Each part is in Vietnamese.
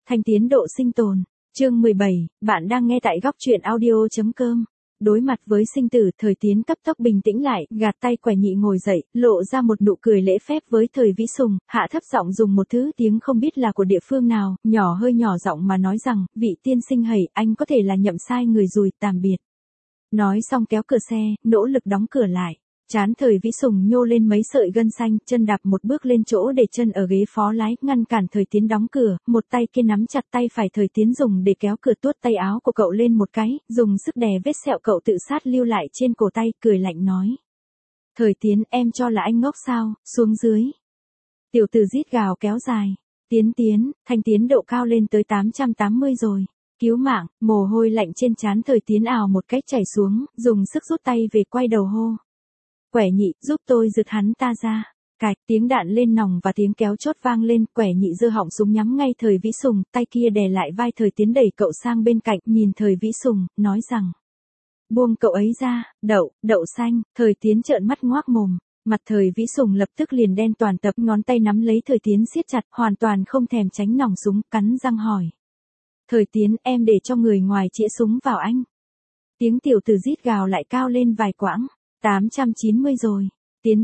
Thanh tiến độ sinh tồn. Chương 17, bạn đang nghe tại góc truyện audio.com. Đối mặt với sinh tử, Thời Tiến cấp tốc bình tĩnh lại, gạt tay Quẻ Nhị ngồi dậy, lộ ra một nụ cười lễ phép với Thời Vĩ Sùng, hạ thấp giọng dùng một thứ tiếng không biết là của địa phương nào, hơi nhỏ giọng mà nói rằng, vị tiên sinh hầy, anh có thể là nhậm sai người rồi, tạm biệt. Nói xong kéo cửa xe, nỗ lực đóng cửa lại. Trán Thời Vĩ Sùng nhô lên mấy sợi gân xanh, chân đạp một bước lên chỗ để chân ở ghế phó lái, ngăn cản Thời Tiến đóng cửa, một tay kia nắm chặt tay phải Thời Tiến dùng để kéo cửa, tuốt tay áo của cậu lên một cái, dùng sức đè vết sẹo cậu tự sát lưu lại trên cổ tay, cười lạnh nói. Thời Tiến, em cho là anh ngốc sao, xuống dưới. Tiểu tử rít gào kéo dài. Tiến, Thanh tiến độ cao lên tới 880 rồi. Cứu mạng, mồ hôi lạnh trên trán Thời Tiến ào một cách chảy xuống, dùng sức rút tay về quay đầu hô. Quẻ Nhị, giúp tôi giật hắn ta ra. Cạch, tiếng đạn lên nòng và tiếng kéo chốt vang lên, Quẻ Nhị giơ họng súng nhắm ngay Thời Vĩ Sùng, tay kia đè lại vai Thời Tiến đẩy cậu sang bên cạnh, nhìn Thời Vĩ Sùng, nói rằng. Buông cậu ấy ra, đậu xanh, Thời Tiến trợn mắt ngoác mồm. Mặt Thời Vĩ Sùng lập tức liền đen toàn tập, ngón tay nắm lấy Thời Tiến siết chặt, hoàn toàn không thèm tránh nòng súng, cắn răng hỏi. Thời Tiến, em để cho người ngoài chĩa súng vào anh. Tiếng tiểu tử rít gào lại cao lên vài quãng. 890 rồi. Tiến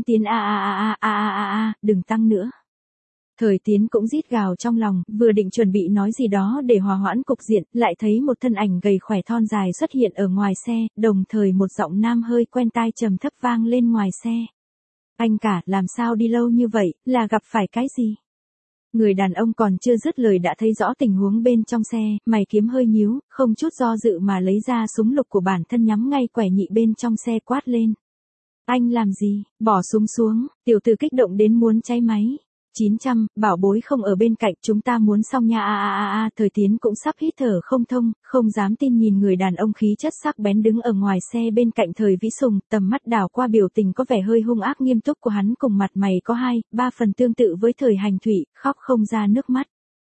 đừng tăng nữa. Thời Tiến cũng rít gào trong lòng, vừa định chuẩn bị nói gì đó để hòa hoãn cục diện, lại thấy một thân ảnh gầy khỏe thon dài xuất hiện ở ngoài xe, đồng thời một giọng nam hơi quen tai trầm thấp vang lên ngoài xe. Anh cả, làm sao đi lâu như vậy, là gặp phải cái gì? Người đàn ông còn chưa dứt lời đã thấy rõ tình huống bên trong xe, mày kiếm hơi nhíu, không chút do dự mà lấy ra súng lục của bản thân nhắm ngay Quẻ Nhị bên trong xe quát lên. Anh làm gì, bỏ súng xuống, tiểu tử kích động đến muốn cháy máy. 900, bảo bối không ở bên cạnh, chúng ta muốn xong nha. Thời Tiến cũng sắp hít thở không thông, không dám tin nhìn người đàn ông khí chất sắc bén đứng ở ngoài xe bên cạnh Thời Vĩ Sùng, tầm mắt đảo qua biểu tình có vẻ hơi hung ác nghiêm túc của hắn cùng mặt mày có 2-3 phần tương tự với Thời Hành Thụy, khóc không ra nước mắt.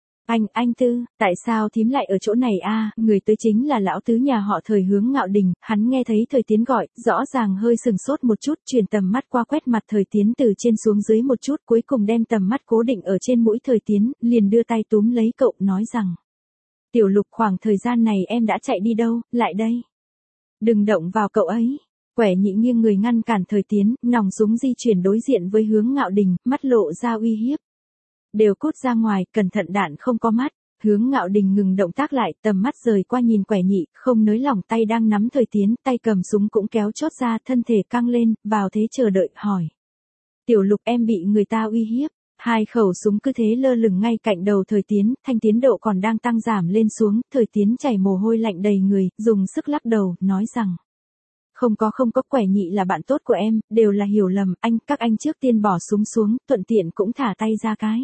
Anh Tư, tại sao thím lại ở chỗ này a? Người tới chính là lão tứ nhà họ Thời Hướng Ngạo Đình, hắn nghe thấy Thời Tiến gọi, rõ ràng hơi sừng sốt một chút, chuyển tầm mắt qua quét mặt Thời Tiến từ trên xuống dưới một chút, cuối cùng đem tầm mắt cố định ở trên mũi Thời Tiến, liền đưa tay túm lấy cậu, nói rằng. Tiểu Lục, khoảng thời gian này em đã chạy đi đâu, lại đây. Đừng động vào cậu ấy. Quẻ Nhị nghiêng người ngăn cản Thời Tiến, nòng súng di chuyển đối diện với Hướng Ngạo Đình, mắt lộ ra uy hiếp. Đều cút ra ngoài, cẩn thận đạn không có mắt. Hướng Ngạo Đình ngừng động tác lại, tầm mắt rời qua nhìn Quẻ Nhị, không nới lỏng tay đang nắm Thời Tiến, tay cầm súng cũng kéo chốt ra, thân thể căng lên, vào thế chờ đợi, hỏi. Tiểu Lục, em bị người ta uy hiếp. 2 khẩu súng cứ thế lơ lửng ngay cạnh đầu Thời Tiến, thanh tiến độ còn đang tăng giảm lên xuống, Thời Tiến chảy mồ hôi lạnh đầy người, dùng sức lắc đầu, nói rằng. Không có, Quẻ Nhị là bạn tốt của em, đều là hiểu lầm, các anh trước tiên bỏ súng xuống, thuận tiện cũng thả tay ra cái.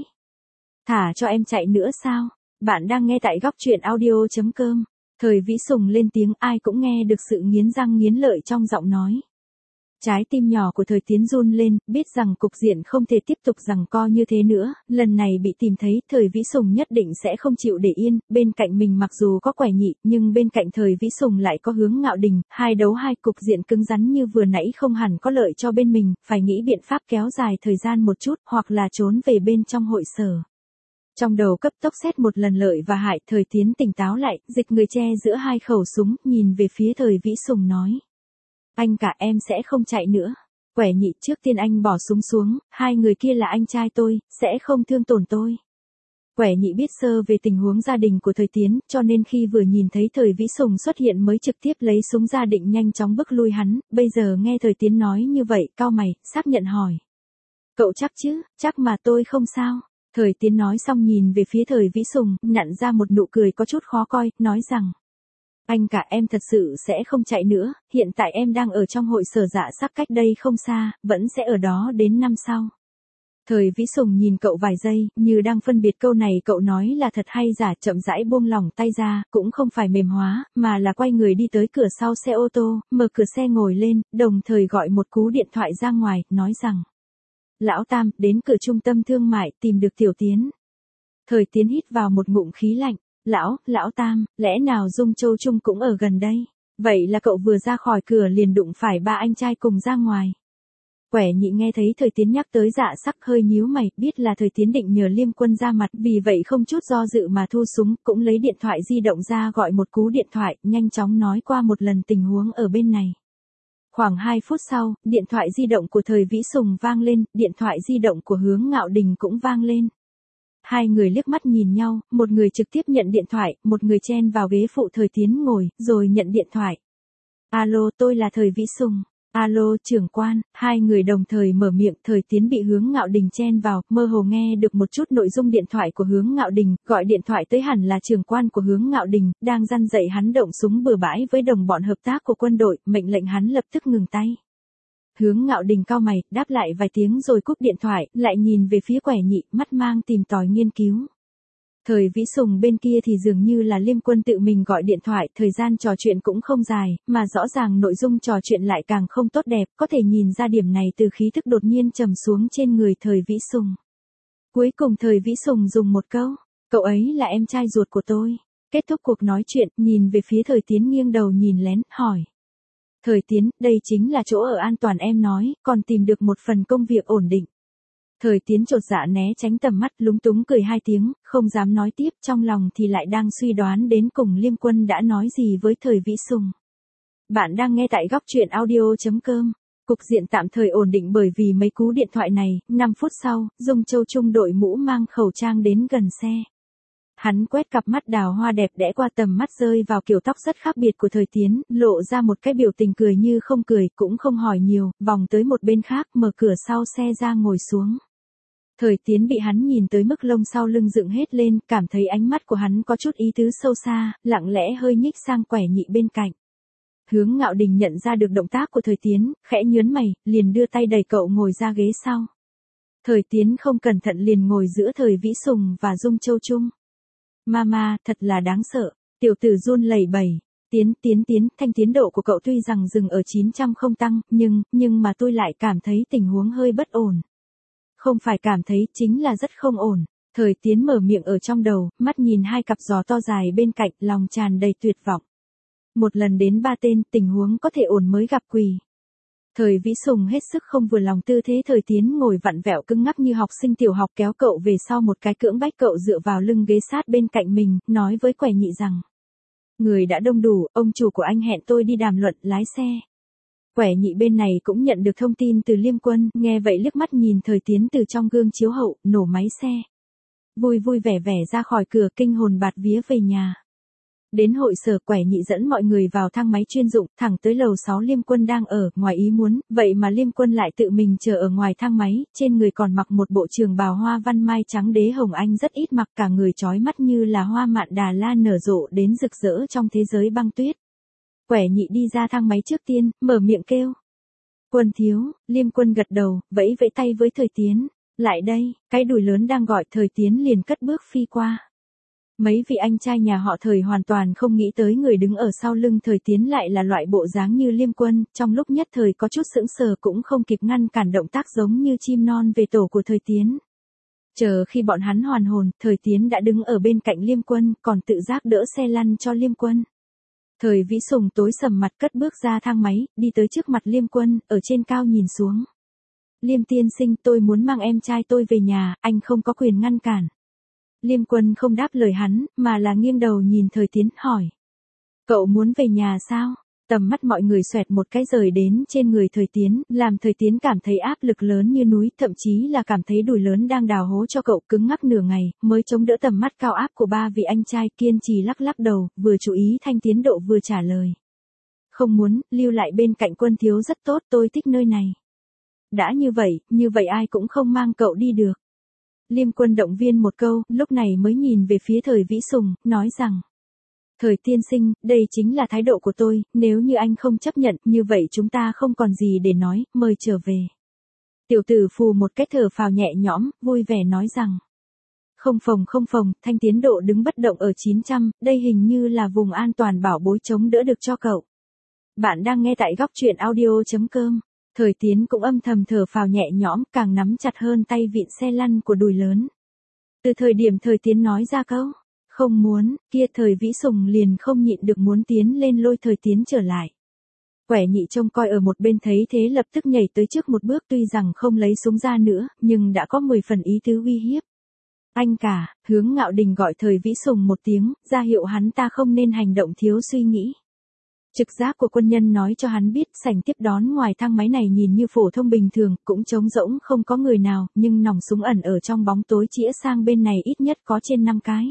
Thả cho em chạy nữa sao? Bạn đang nghe tại góc truyện audio.com. Thời Vĩ Sùng lên tiếng, ai cũng nghe được sự nghiến răng nghiến lợi trong giọng nói. Trái tim nhỏ của Thời Tiến run lên, biết rằng cục diện không thể tiếp tục giằng co như thế nữa, lần này bị tìm thấy, Thời Vĩ Sùng nhất định sẽ không chịu để yên, bên cạnh mình mặc dù có Quẻ Nhị, nhưng bên cạnh Thời Vĩ Sùng lại có Hướng Ngạo Đình, 2 đấu 2, cục diện cứng rắn như vừa nãy không hẳn có lợi cho bên mình, phải nghĩ biện pháp kéo dài thời gian một chút, hoặc là trốn về bên trong hội sở. Trong đầu cấp tốc xét một lần lợi và hại, Thời Tiến tỉnh táo lại, dịch người che giữa 2 khẩu súng, nhìn về phía Thời Vĩ Sùng nói. Anh cả, em sẽ không chạy nữa. Quẻ Nhị, trước tiên anh bỏ súng xuống, 2 người kia là anh trai tôi, sẽ không thương tổn tôi. Quẻ Nhị biết sơ về tình huống gia đình của Thời Tiến, cho nên khi vừa nhìn thấy Thời Vĩ Sùng xuất hiện mới trực tiếp lấy súng ra định nhanh chóng bức lui hắn, bây giờ nghe Thời Tiến nói như vậy, cau mày, xác nhận hỏi. Cậu chắc chứ, chắc mà tôi không sao. Thời Tiến nói xong nhìn về phía Thời Vĩ Sùng, nặn ra một nụ cười có chút khó coi, nói rằng. Anh cả, em thật sự sẽ không chạy nữa, hiện tại em đang ở trong hội sở Dạ Sắc cách đây không xa, vẫn sẽ ở đó đến năm sau. Thời Vĩ Sùng nhìn cậu vài giây, như đang phân biệt câu này cậu nói là thật hay giả, chậm rãi buông lỏng tay ra, cũng không phải mềm hóa, mà là quay người đi tới cửa sau xe ô tô, mở cửa xe ngồi lên, đồng thời gọi một cú điện thoại ra ngoài, nói rằng. Lão Tam, đến cửa trung tâm thương mại, tìm được Tiểu Tiến. Thời Tiến hít vào một ngụm khí lạnh. Lão Tam, lẽ nào Dung Châu Trung cũng ở gần đây? Vậy là cậu vừa ra khỏi cửa liền đụng phải 3 anh trai cùng ra ngoài. Quẻ nhị nghe thấy Thời Tiến nhắc tới Dạ Sắc hơi nhíu mày, biết là Thời Tiến định nhờ Liêm Quân ra mặt, vì vậy không chút do dự mà thu súng, cũng lấy điện thoại di động ra gọi một cú điện thoại, nhanh chóng nói qua một lần tình huống ở bên này. Khoảng 2 phút sau, điện thoại di động của Thời Vĩ Sùng vang lên, điện thoại di động của Hướng Ngạo Đình cũng vang lên. Hai người liếc mắt nhìn nhau, một người trực tiếp nhận điện thoại, một người chen vào ghế phụ Thời Tiến ngồi, rồi nhận điện thoại. Alo, tôi là Thời Vĩ Sùng. Alo, trưởng quan. Hai người đồng thời mở miệng. Thời Tiến bị Hướng Ngạo Đình chen vào, mơ hồ nghe được một chút nội dung điện thoại của Hướng Ngạo Đình, gọi điện thoại tới hẳn là trưởng quan của Hướng Ngạo Đình, đang răn dạy hắn động súng bừa bãi với đồng bọn hợp tác của quân đội, mệnh lệnh hắn lập tức ngừng tay. Hướng Ngạo Đình cau mày, đáp lại vài tiếng rồi cúp điện thoại, lại nhìn về phía Quẻ Nhị, mắt mang tìm tòi nghiên cứu. Thời Vĩ Sùng bên kia thì dường như là Liêm Quân tự mình gọi điện thoại, thời gian trò chuyện cũng không dài, mà rõ ràng nội dung trò chuyện lại càng không tốt đẹp, có thể nhìn ra điểm này từ khí thức đột nhiên trầm xuống trên người Thời Vĩ Sùng. Cuối cùng Thời Vĩ Sùng dùng một câu, cậu ấy là em trai ruột của tôi. Kết thúc cuộc nói chuyện, nhìn về phía Thời Tiến nghiêng đầu nhìn lén, hỏi. Thời Tiến, đây chính là chỗ ở an toàn em nói, còn tìm được một phần công việc ổn định. Thời Tiến chột dạ né tránh tầm mắt, lúng túng cười hai tiếng, không dám nói tiếp, trong lòng thì lại đang suy đoán đến cùng Liêm Quân đã nói gì với Thời Vĩ Sùng. Bạn đang nghe tại góc truyện audio.com. Cục diện tạm thời ổn định bởi vì mấy cú điện thoại này. 5 phút sau, Dung Châu Trung đội mũ mang khẩu trang đến gần xe. Hắn quét cặp mắt đào hoa đẹp đẽ qua tầm mắt rơi vào kiểu tóc rất khác biệt của Thời Tiến, lộ ra một cái biểu tình cười như không cười, cũng không hỏi nhiều, vòng tới một bên khác, mở cửa sau xe ra ngồi xuống. Thời Tiến bị hắn nhìn tới mức lông sau lưng dựng hết lên, cảm thấy ánh mắt của hắn có chút ý tứ sâu xa, lặng lẽ hơi nhích sang Quẻ Nhị bên cạnh. Hướng Ngạo Đình nhận ra được động tác của Thời Tiến, khẽ nhớn mày, liền đưa tay đẩy cậu ngồi ra ghế sau. Thời Tiến không cẩn thận liền ngồi giữa Thời Vĩ Sùng và Dung Châu Trung. Mama, thật là đáng sợ. Tiểu tử run lẩy bẩy. Tiến, thanh tiến độ của cậu tuy rằng dừng ở 900 không tăng, nhưng mà tôi lại cảm thấy tình huống hơi bất ổn. Không phải cảm thấy, chính là rất không ổn. Thời Tiến mở miệng ở trong đầu, mắt nhìn hai cặp giò to dài bên cạnh, lòng tràn đầy tuyệt vọng. Một lần đến 3 tên, tình huống có thể ổn mới gặp quỷ. Thời Vĩ Sùng hết sức không vừa lòng tư thế Thời Tiến ngồi vặn vẹo cứng ngắc như học sinh tiểu học, kéo cậu về sau một cái, cưỡng bách cậu dựa vào lưng ghế sát bên cạnh mình, nói với Quẻ Nhị rằng. Người đã đông đủ, ông chủ của anh hẹn tôi đi đàm luận, lái xe. Quẻ Nhị bên này cũng nhận được thông tin từ Liêm Quân, nghe vậy liếc mắt nhìn Thời Tiến từ trong gương chiếu hậu, nổ máy xe. Vui vẻ ra khỏi cửa, kinh hồn bạt vía về nhà. Đến hội sở, Quẻ Nhị dẫn mọi người vào thang máy chuyên dụng, thẳng tới lầu 6 Liêm Quân đang ở, ngoài ý muốn, vậy mà Liêm Quân lại tự mình chờ ở ngoài thang máy, trên người còn mặc một bộ trường bào hoa văn mai trắng đế hồng anh rất ít mặc, cả người chói mắt như là hoa mạn Đà La nở rộ đến rực rỡ trong thế giới băng tuyết. Quẻ Nhị đi ra thang máy trước tiên, mở miệng kêu. Quân thiếu. Liêm Quân gật đầu, vẫy tay với Thời Tiến. Lại đây, cái đùi lớn đang gọi. Thời Tiến liền cất bước phi qua. Mấy vị anh trai nhà họ Thời hoàn toàn không nghĩ tới người đứng ở sau lưng Thời Tiến lại là loại bộ dáng như Liêm Quân, trong lúc nhất thời có chút sững sờ cũng không kịp ngăn cản động tác giống như chim non về tổ của Thời Tiến. Chờ khi bọn hắn hoàn hồn, Thời Tiến đã đứng ở bên cạnh Liêm Quân, còn tự giác đỡ xe lăn cho Liêm Quân. Thời Vĩ Sùng tối sầm mặt cất bước ra thang máy, đi tới trước mặt Liêm Quân, ở trên cao nhìn xuống. Liêm tiên sinh, tôi muốn mang em trai tôi về nhà, anh không có quyền ngăn cản. Liêm Quân không đáp lời hắn, mà là nghiêng đầu nhìn Thời Tiến, hỏi. Cậu muốn về nhà sao? Tầm mắt mọi người xoẹt một cái rời đến trên người Thời Tiến, làm Thời Tiến cảm thấy áp lực lớn như núi, thậm chí là cảm thấy đùi lớn đang đào hố cho cậu, cứng ngắc nửa ngày, mới chống đỡ tầm mắt cao áp của ba vị anh trai, kiên trì lắc đầu, vừa chú ý thanh tiến độ vừa trả lời. Không muốn, lưu lại bên cạnh Quân thiếu rất tốt, tôi thích nơi này. Đã như vậy ai cũng không mang cậu đi được. Liêm Quân động viên một câu, lúc này mới nhìn về phía Thời Vĩ Sùng, nói rằng. Thời tiên sinh, đây chính là thái độ của tôi, nếu như anh không chấp nhận, như vậy chúng ta không còn gì để nói, mời trở về. Tiểu tử phù một cái thở phào nhẹ nhõm, vui vẻ nói rằng. Không phồng, thanh tiến độ đứng bất động ở 900, đây hình như là vùng an toàn bảo bối chống đỡ được cho cậu. Bạn đang nghe tại góc truyện audio.com. Thời Tiến cũng âm thầm thở phào nhẹ nhõm, càng nắm chặt hơn tay vịn xe lăn của đùi lớn. Từ thời điểm Thời Tiến nói ra câu, không muốn, kia Thời Vĩ Sùng liền không nhịn được muốn tiến lên lôi Thời Tiến trở lại. Quẻ nhị trông coi ở một bên thấy thế lập tức nhảy tới trước một bước, tuy rằng không lấy súng ra nữa, nhưng đã có 10 phần ý tứ uy hiếp. Anh cả, Hướng Ngạo Đình gọi Thời Vĩ Sùng một tiếng, ra hiệu hắn ta không nên hành động thiếu suy nghĩ. Trực giác của quân nhân nói cho hắn biết sảnh tiếp đón ngoài thang máy này nhìn như phổ thông bình thường, cũng trống rỗng không có người nào, nhưng nòng súng ẩn ở trong bóng tối chĩa sang bên này ít nhất có trên 5 cái.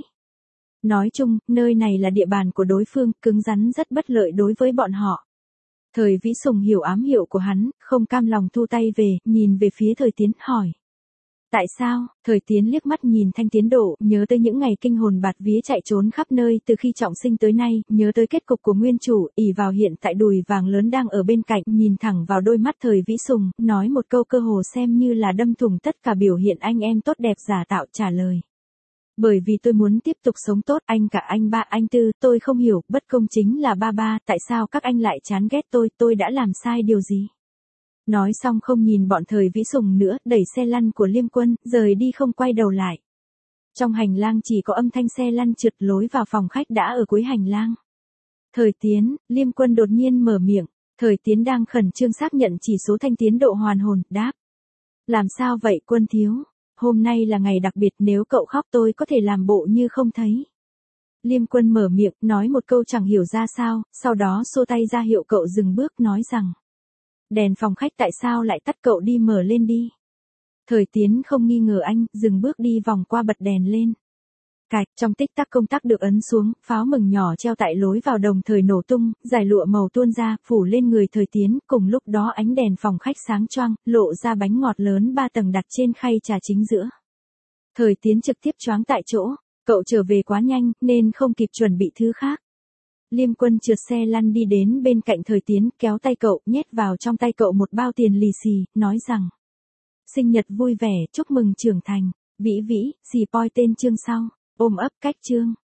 Nói chung, nơi này là địa bàn của đối phương, cứng rắn rất bất lợi đối với bọn họ. Thời Vĩ Sùng hiểu ám hiệu của hắn, không cam lòng thu tay về, nhìn về phía Thời Tiến, hỏi. Tại sao? Thời Tiến liếc mắt nhìn Thanh Tiến Độ, nhớ tới những ngày kinh hồn bạt vía chạy trốn khắp nơi từ khi trọng sinh tới nay, nhớ tới kết cục của nguyên chủ, ỷ vào hiện tại đùi vàng lớn đang ở bên cạnh, nhìn thẳng vào đôi mắt Thời Vĩ Sùng, nói một câu cơ hồ xem như là đâm thủng tất cả biểu hiện anh em tốt đẹp giả tạo, trả lời. Bởi vì tôi muốn tiếp tục sống tốt, anh cả, anh ba, anh tư, tôi không hiểu, bất công chính là ba, tại sao các anh lại chán ghét tôi đã làm sai điều gì? Nói xong không nhìn bọn Thời Vĩ Sùng nữa, đẩy xe lăn của Liêm Quân, rời đi không quay đầu lại. Trong hành lang chỉ có âm thanh xe lăn trượt, lối vào phòng khách đã ở cuối hành lang. Thời Tiến, Liêm Quân đột nhiên mở miệng, Thời Tiến đang khẩn trương xác nhận chỉ số Thanh Tiến Độ hoàn hồn, đáp. Làm sao vậy Quân thiếu? Hôm nay là ngày đặc biệt, nếu cậu khóc tôi có thể làm bộ như không thấy. Liêm Quân mở miệng, nói một câu chẳng hiểu ra sao, sau đó xua tay ra hiệu cậu dừng bước, nói rằng. Đèn phòng khách tại sao lại tắt, cậu đi mở lên đi. Thời Tiến không nghi ngờ anh, dừng bước đi vòng qua bật đèn lên. Cạch, trong tích tắc công tắc được ấn xuống, pháo mừng nhỏ treo tại lối vào đồng thời nổ tung, dải lụa màu tuôn ra, phủ lên người Thời Tiến, cùng lúc đó ánh đèn phòng khách sáng choang, lộ ra bánh ngọt lớn 3 tầng đặt trên khay trà chính giữa. Thời Tiến trực tiếp choáng tại chỗ, cậu trở về quá nhanh, nên không kịp chuẩn bị thứ khác. Liêm Quân trượt xe lăn đi đến bên cạnh Thời Tiến, kéo tay cậu, nhét vào trong tay cậu một bao tiền lì xì, nói rằng. Sinh nhật vui vẻ, chúc mừng trưởng thành, Vĩ Vĩ, xì poi tên chương sau, ôm ấp cách chương.